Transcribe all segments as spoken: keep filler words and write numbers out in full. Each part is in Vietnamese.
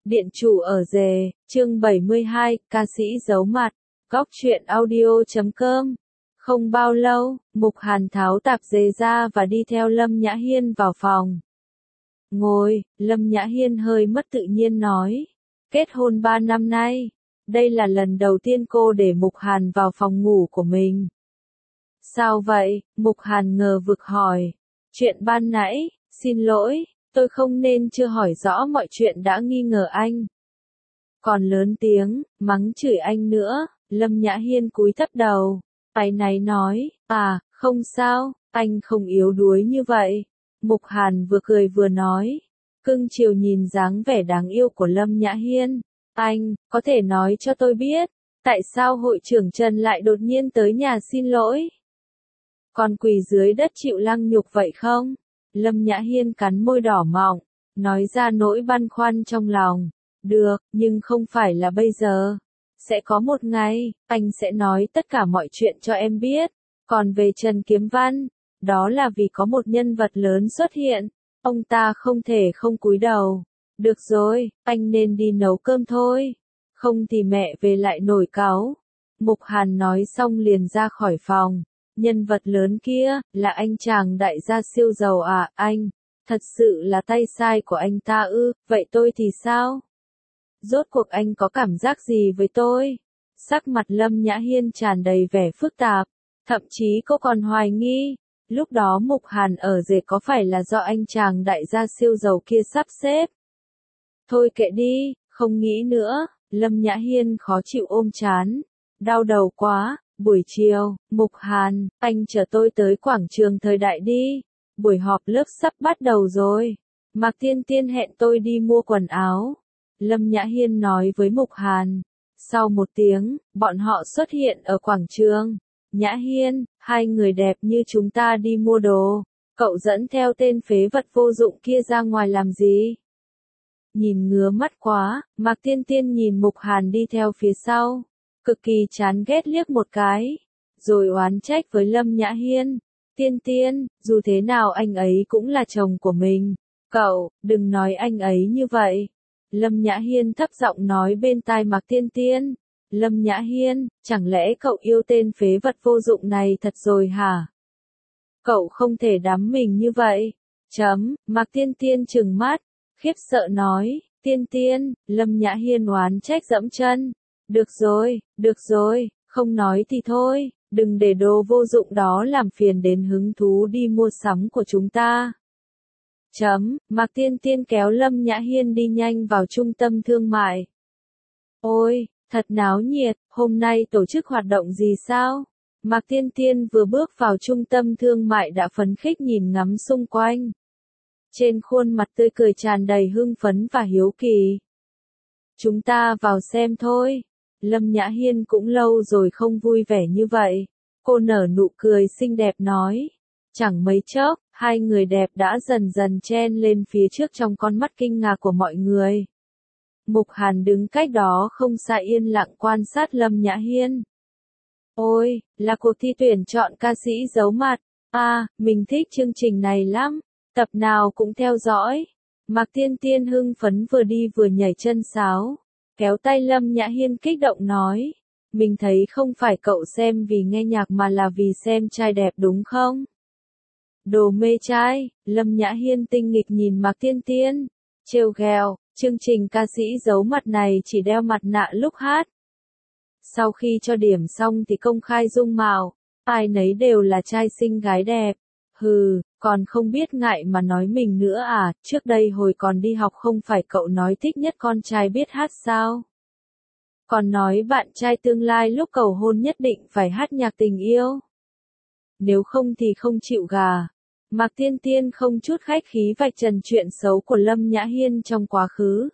Điện chủ ở rể, chương bảy mươi hai, ca sĩ giấu mặt, góc truyện audio chấm com. Không bao lâu, Mục Hàn tháo tạp dề ra và đi theo Lâm Nhã Hiên vào phòng. Ngồi, Lâm Nhã Hiên hơi mất tự nhiên nói. Kết hôn ba năm nay, đây là lần đầu tiên cô để Mục Hàn vào phòng ngủ của mình. Sao vậy? Mục Hàn ngờ vực hỏi. Chuyện ban nãy, xin lỗi, tôi không nên chưa hỏi rõ mọi chuyện đã nghi ngờ anh. Còn lớn tiếng, mắng chửi anh nữa, Lâm Nhã Hiên cúi thấp đầu, áy náy nói, à, không sao, anh không yếu đuối như vậy. Mục Hàn vừa cười vừa nói, cưng chiều nhìn dáng vẻ đáng yêu của Lâm Nhã Hiên. Anh, có thể nói cho tôi biết, tại sao hội trưởng Trần lại đột nhiên tới nhà xin lỗi? Còn quỳ dưới đất chịu lăng nhục vậy không? Lâm Nhã Hiên cắn môi đỏ mọng, nói ra nỗi băn khoăn trong lòng. Được, nhưng không phải là bây giờ. Sẽ có một ngày, anh sẽ nói tất cả mọi chuyện cho em biết. Còn về Trần Kiếm Văn, đó là vì có một nhân vật lớn xuất hiện. Ông ta không thể không cúi đầu. Được rồi, anh nên đi nấu cơm thôi. Không thì mẹ về lại nổi cáu. Mục Hàn nói xong liền ra khỏi phòng. Nhân vật lớn kia, là anh chàng đại gia siêu giàu à, anh? Thật sự là tay sai của anh ta ư, vậy tôi thì sao? Rốt cuộc anh có cảm giác gì với tôi? Sắc mặt Lâm Nhã Hiên tràn đầy vẻ phức tạp, thậm chí cô còn hoài nghi, lúc đó Mục Hàn ở rể có phải là do anh chàng đại gia siêu giàu kia sắp xếp? Thôi kệ đi, không nghĩ nữa, Lâm Nhã Hiên khó chịu ôm trán, đau đầu quá. Buổi chiều, Mục Hàn, anh chở tôi tới quảng trường thời đại đi. Buổi họp lớp sắp bắt đầu rồi. Mạc Tiên Tiên hẹn tôi đi mua quần áo. Lâm Nhã Hiên nói với Mục Hàn. Sau một tiếng, bọn họ xuất hiện ở quảng trường. Nhã Hiên, hai người đẹp như chúng ta đi mua đồ. Cậu dẫn theo tên phế vật vô dụng kia ra ngoài làm gì? Nhìn ngứa mắt quá, Mạc Tiên Tiên nhìn Mục Hàn đi theo phía sau. Cực kỳ chán ghét liếc một cái, rồi oán trách với Lâm Nhã Hiên. Tiên Tiên, dù thế nào anh ấy cũng là chồng của mình. Cậu, đừng nói anh ấy như vậy. Lâm Nhã Hiên thấp giọng nói bên tai Mạc Tiên Tiên. Lâm Nhã Hiên, chẳng lẽ cậu yêu tên phế vật vô dụng này thật rồi hả? Cậu không thể đắm mình như vậy. Chấm, Mạc Tiên Tiên trừng mắt, khiếp sợ nói, Tiên Tiên, Lâm Nhã Hiên oán trách dẫm chân. Được rồi, được rồi, không nói thì thôi, đừng để đồ vô dụng đó làm phiền đến hứng thú đi mua sắm của chúng ta. Chấm, Mạc Tiên Tiên kéo Lâm Nhã Hiên đi nhanh vào trung tâm thương mại. Ôi, thật náo nhiệt, hôm nay tổ chức hoạt động gì sao? Mạc Tiên Tiên vừa bước vào trung tâm thương mại đã phấn khích nhìn ngắm xung quanh. Trên khuôn mặt tươi cười tràn đầy hưng phấn và hiếu kỳ. Chúng ta vào xem thôi. Lâm Nhã Hiên cũng lâu rồi không vui vẻ như vậy. Cô nở nụ cười xinh đẹp nói. Chẳng mấy chốc, hai người đẹp đã dần dần chen lên phía trước trong con mắt kinh ngạc của mọi người. Mục Hàn đứng cách đó không xa yên lặng quan sát Lâm Nhã Hiên. Ôi, là cuộc thi tuyển chọn ca sĩ giấu mặt. À, mình thích chương trình này lắm. Tập nào cũng theo dõi. Mạc Tiên Tiên hưng phấn vừa đi vừa nhảy chân sáo. Kéo tay Lâm Nhã Hiên kích động nói. Mình thấy không phải cậu xem vì nghe nhạc mà là vì xem trai đẹp đúng không? Đồ mê trai, Lâm Nhã Hiên tinh nghịch nhìn Mạc Tiên Tiên. Trêu ghẹo, chương trình ca sĩ giấu mặt này chỉ đeo mặt nạ lúc hát. Sau khi cho điểm xong thì công khai dung mạo, ai nấy đều là trai xinh gái đẹp. Hừ, còn không biết ngại mà nói mình nữa à, trước đây hồi còn đi học không phải cậu nói thích nhất con trai biết hát sao? Còn nói bạn trai tương lai lúc cầu hôn nhất định phải hát nhạc tình yêu. Nếu không thì không chịu gà. Mạc Tiên Tiên không chút khách khí vạch trần chuyện xấu của Lâm Nhã Hiên trong quá khứ.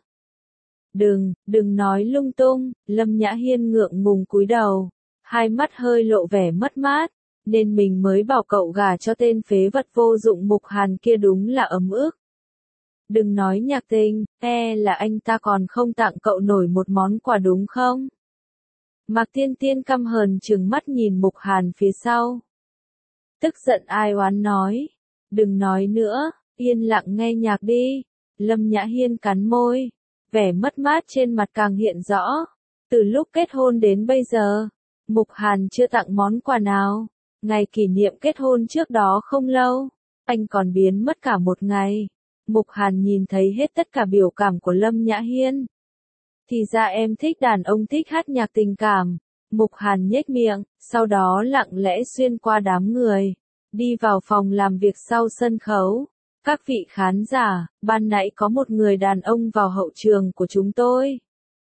Đừng, đừng nói lung tung, Lâm Nhã Hiên ngượng ngùng cúi đầu, hai mắt hơi lộ vẻ mất mát. Nên mình mới bảo cậu gả cho tên phế vật vô dụng Mục Hàn kia đúng là ấm ức. Đừng nói nhạc tình, e là anh ta còn không tặng cậu nổi một món quà đúng không? Mạc Tiên Tiên căm hờn trừng mắt nhìn Mục Hàn phía sau. Tức giận ai oán nói. Đừng nói nữa, yên lặng nghe nhạc đi. Lâm Nhã Hiên cắn môi. Vẻ mất mát trên mặt càng hiện rõ. Từ lúc kết hôn đến bây giờ, Mục Hàn chưa tặng món quà nào. Ngày kỷ niệm kết hôn trước đó không lâu, anh còn biến mất cả một ngày. Mục Hàn nhìn thấy hết tất cả biểu cảm của Lâm Nhã Hiên. Thì ra em thích đàn ông thích hát nhạc tình cảm. Mục Hàn nhếch miệng, sau đó lặng lẽ xuyên qua đám người, đi vào phòng làm việc sau sân khấu. Các vị khán giả, ban nãy có một người đàn ông vào hậu trường của chúng tôi.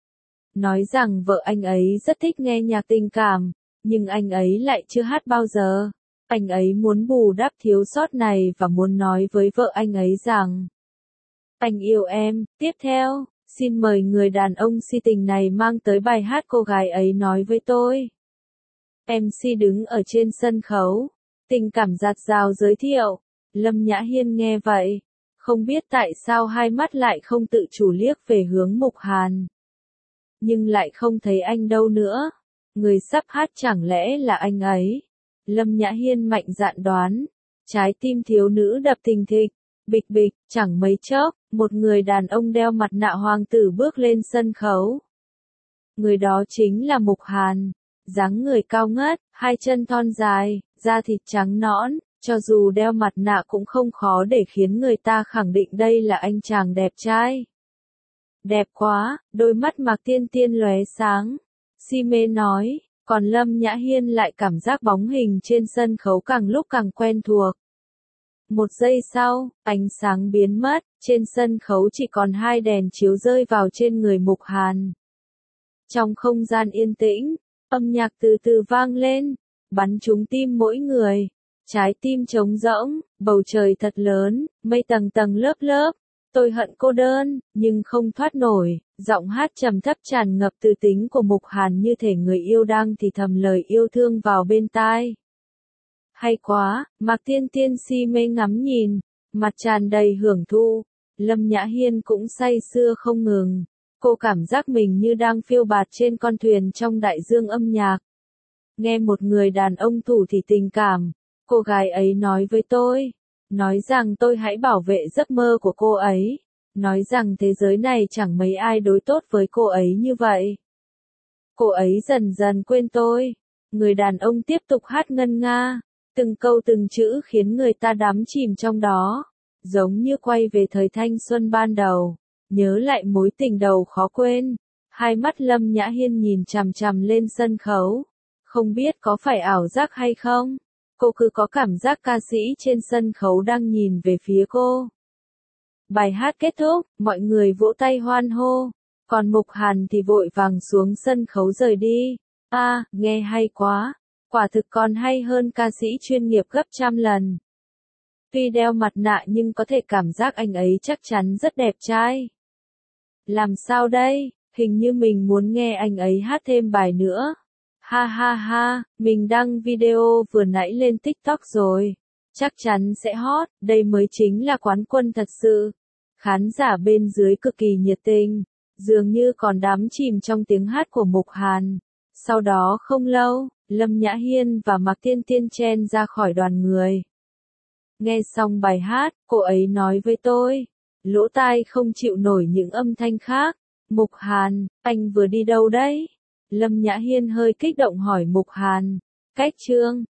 Nói rằng vợ anh ấy rất thích nghe nhạc tình cảm, nhưng anh ấy lại chưa hát bao giờ. Anh ấy muốn bù đắp thiếu sót này và muốn nói với vợ anh ấy rằng anh yêu em. Tiếp theo, xin mời người đàn ông si tình này mang tới bài hát cô gái ấy nói với tôi. em xê đứng ở trên sân khấu, tình cảm dạt dào giới thiệu. Lâm Nhã Hiên nghe vậy, không biết tại sao hai mắt lại không tự chủ liếc về hướng Mục Hàn. Nhưng lại không thấy anh đâu nữa. Người sắp hát chẳng lẽ là anh ấy? Lâm Nhã Hiên mạnh dạn đoán. Trái tim thiếu nữ đập thình thịch, bịch bịch, chẳng mấy chốc, một người đàn ông đeo mặt nạ hoàng tử bước lên sân khấu. Người đó chính là Mục Hàn, dáng người cao ngất, hai chân thon dài, da thịt trắng nõn, cho dù đeo mặt nạ cũng không khó để khiến người ta khẳng định đây là anh chàng đẹp trai. Đẹp quá, đôi mắt Mạc Tiên Tiên lóe sáng. Si mê nói, còn Lâm Nhã Hiên lại cảm giác bóng hình trên sân khấu càng lúc càng quen thuộc. Một giây sau, ánh sáng biến mất, trên sân khấu chỉ còn hai đèn chiếu rơi vào trên người Mục Hàn. Trong không gian yên tĩnh, âm nhạc từ từ vang lên, bắn trúng tim mỗi người. Trái tim trống rỗng, bầu trời thật lớn, mây tầng tầng lớp lớp. Tôi hận cô đơn, nhưng không thoát nổi. Giọng hát trầm thấp tràn ngập từ tính của Mục Hàn như thể người yêu đang thì thầm lời yêu thương vào bên tai. Hay quá, Mạc Tiên Tiên si mê ngắm nhìn, mặt tràn đầy hưởng thụ. Lâm Nhã Hiên cũng say sưa không ngừng. Cô cảm giác mình như đang phiêu bạt trên con thuyền trong đại dương âm nhạc. Nghe một người đàn ông thủ thỉ tình cảm, cô gái ấy nói với tôi. Nói rằng tôi hãy bảo vệ giấc mơ của cô ấy. Nói rằng thế giới này chẳng mấy ai đối tốt với cô ấy như vậy. Cô ấy dần dần quên tôi. Người đàn ông tiếp tục hát ngân nga. Từng câu từng chữ khiến người ta đắm chìm trong đó. Giống như quay về thời thanh xuân ban đầu. Nhớ lại mối tình đầu khó quên. Hai mắt Lâm Nhã Hiên nhìn chằm chằm lên sân khấu. Không biết có phải ảo giác hay không? Cô cứ có cảm giác ca sĩ trên sân khấu đang nhìn về phía cô. Bài hát kết thúc, mọi người vỗ tay hoan hô. Còn Mục Hàn thì vội vàng xuống sân khấu rời đi. A, à, nghe hay quá. Quả thực còn hay hơn ca sĩ chuyên nghiệp gấp trăm lần. Tuy đeo mặt nạ nhưng có thể cảm giác anh ấy chắc chắn rất đẹp trai. Làm sao đây? Hình như mình muốn nghe anh ấy hát thêm bài nữa. Ha ha ha, mình đăng video vừa nãy lên TikTok rồi. Chắc chắn sẽ hot, đây mới chính là quán quân thật sự. Khán giả bên dưới cực kỳ nhiệt tình, dường như còn đắm chìm trong tiếng hát của Mục Hàn. Sau đó không lâu, Lâm Nhã Hiên và Mạc Tiên Tiên chen ra khỏi đoàn người. Nghe xong bài hát, cô ấy nói với tôi. Lỗ tai không chịu nổi những âm thanh khác. Mục Hàn, anh vừa đi đâu đấy? Lâm Nhã Hiên hơi kích động hỏi Mục Hàn. Cách chương